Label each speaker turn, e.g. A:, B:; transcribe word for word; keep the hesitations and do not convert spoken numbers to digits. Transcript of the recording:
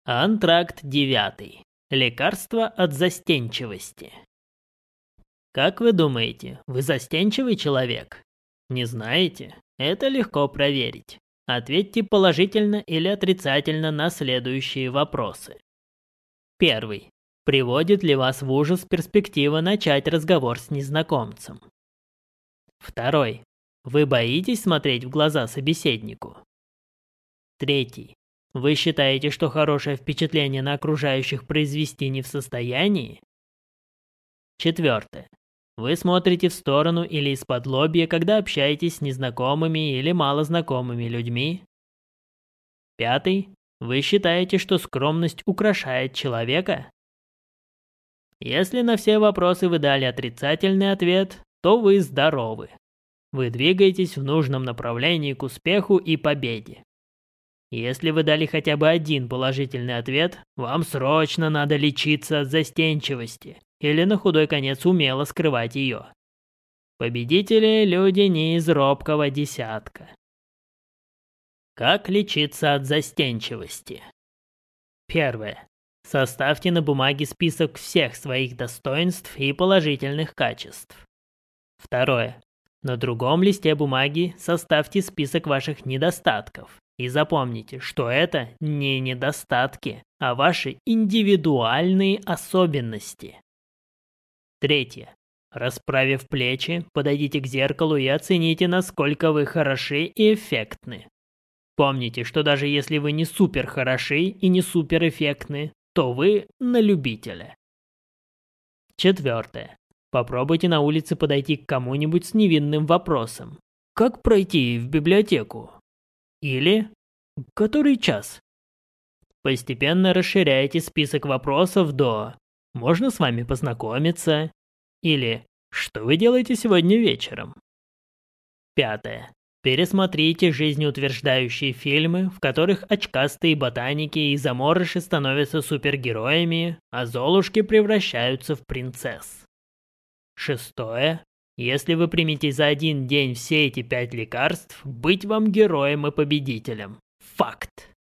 A: Антракт девятый. Лекарство от застенчивости. Как вы думаете, вы застенчивый человек? Не знаете? Это легко проверить. Ответьте положительно или отрицательно на следующие вопросы. Первый. Приводит ли вас в ужас перспектива начать разговор с незнакомцем? Второй. Вы боитесь смотреть в глаза собеседнику? Третий. Вы считаете, что хорошее впечатление на окружающих произвести не в состоянии? Четвертое. Вы смотрите в сторону или из-под лобья, когда общаетесь с незнакомыми или малознакомыми людьми? Пятый. Вы считаете, что скромность украшает человека? Если на все вопросы вы дали отрицательный ответ, то вы здоровы. Вы двигаетесь в нужном направлении к успеху и победе. Если вы дали хотя бы один положительный ответ, вам срочно надо лечиться от застенчивости или на худой конец умело скрывать ее. Победители – люди не из робкого десятка. Как лечиться от застенчивости? Первое. Составьте на бумаге список всех своих достоинств и положительных качеств. Второе. На другом листе бумаги составьте список ваших недостатков. И запомните, что это не недостатки, а ваши индивидуальные особенности. Третье. Расправив плечи, подойдите к зеркалу и оцените, насколько вы хороши и эффектны. Помните, что даже если вы не супер хороши и не супер эффектны, то вы на любителя. Четвертое. Попробуйте на улице подойти к кому-нибудь с невинным вопросом. Как пройти в библиотеку? Или «Который час?» Постепенно расширяйте список вопросов до «Можно с вами познакомиться?» или «Что вы делаете сегодня вечером?» Пятое. Пересмотрите жизнеутверждающие фильмы, в которых очкастые ботаники и заморыши становятся супергероями, а золушки превращаются в принцесс. Шестое. Если вы примете за один день все эти пять лекарств, быть вам героем и победителем. Факт.